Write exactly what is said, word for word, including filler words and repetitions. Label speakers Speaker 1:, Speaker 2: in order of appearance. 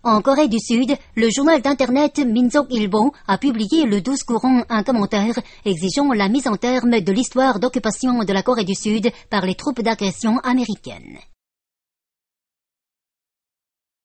Speaker 1: En Corée du Sud, le journal d'internet Minseok Ilbo a publié le douze courant un commentaire exigeant la mise en terme de l'histoire d'occupation de la Corée du Sud par les troupes d'agression américaines.